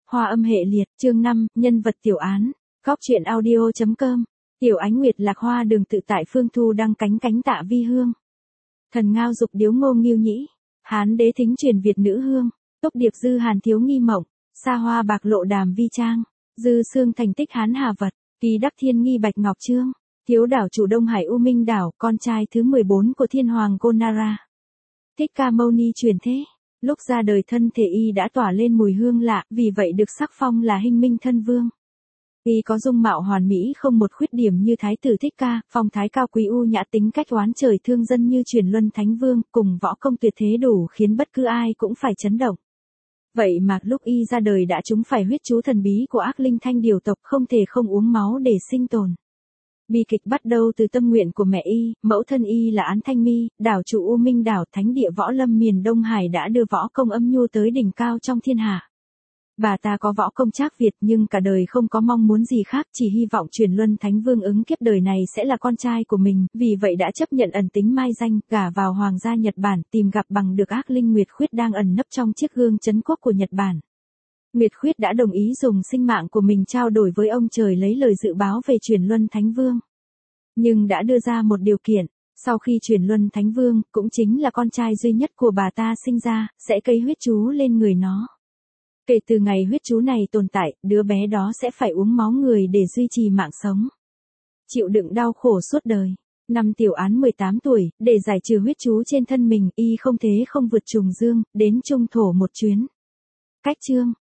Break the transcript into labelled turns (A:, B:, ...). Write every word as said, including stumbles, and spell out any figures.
A: Hoa âm hệ liệt, chương năm, nhân vật tiểu án. Góc truyện audio chấm com. Tiểu Ánh Nguyệt Lạc Hoa Đường tự tại Phương Thu đăng cánh cánh tạ vi hương. Thần ngao dục điếu ngô nghiêu nhĩ. Hán đế thính truyền Việt nữ hương. Túc điệp dư hàn thiếu nghi mộng. Sa hoa bạc lộ đàm vi trang. Dư xương thành tích hán hà vật. Kỳ đắc thiên nghi bạch ngọc trương. Thiếu đảo chủ Đông Hải U Minh đảo, con trai thứ mười bốn của thiên hoàng Konara. Thích Ca Mâu Ni truyền thế. Lúc ra đời thân thể y đã tỏa lên mùi hương lạ, vì vậy được sắc phong là Hinh Minh Thân Vương. Y có dung mạo hoàn mỹ không một khuyết điểm như Thái tử Thích Ca, phong thái cao quý u nhã tính cách oán trời thương dân như Truyền Luân Thánh Vương, cùng võ công tuyệt thế đủ khiến bất cứ ai cũng phải chấn động. Vậy mà lúc y ra đời đã trúng phải huyết chú thần bí của ác linh Thanh Điều tộc, không thể không uống máu để sinh tồn. Bi kịch bắt đầu từ tâm nguyện của mẹ y, mẫu thân y là Án Thanh Mi, đảo chủ U Minh đảo, thánh địa võ lâm miền Đông Hải đã đưa võ công âm nhu tới đỉnh cao trong thiên hạ. Bà ta có võ công trác Việt nhưng cả đời không có mong muốn gì khác, chỉ hy vọng Truyền Luân Thánh Vương ứng kiếp đời này sẽ là con trai của mình, vì vậy đã chấp nhận ẩn tính mai danh, gả vào hoàng gia Nhật Bản, tìm gặp bằng được ác linh Nguyệt Khuyết đang ẩn nấp trong chiếc gương trấn quốc của Nhật Bản. Nguyệt Khuyết đã đồng ý dùng sinh mạng của mình trao đổi với ông trời lấy lời dự báo về Truyền Luân Thánh Vương. Nhưng đã đưa ra một điều kiện, sau khi Truyền Luân Thánh Vương, cũng chính là con trai duy nhất của bà ta sinh ra, sẽ cấy huyết chú lên người nó. Kể từ ngày huyết chú này tồn tại, đứa bé đó sẽ phải uống máu người để duy trì mạng sống. Chịu đựng đau khổ suốt đời. Năm Tiểu Án mười tám tuổi, để giải trừ huyết chú trên thân mình, y không thế không vượt trùng dương, đến trung thổ một chuyến. Cách chương,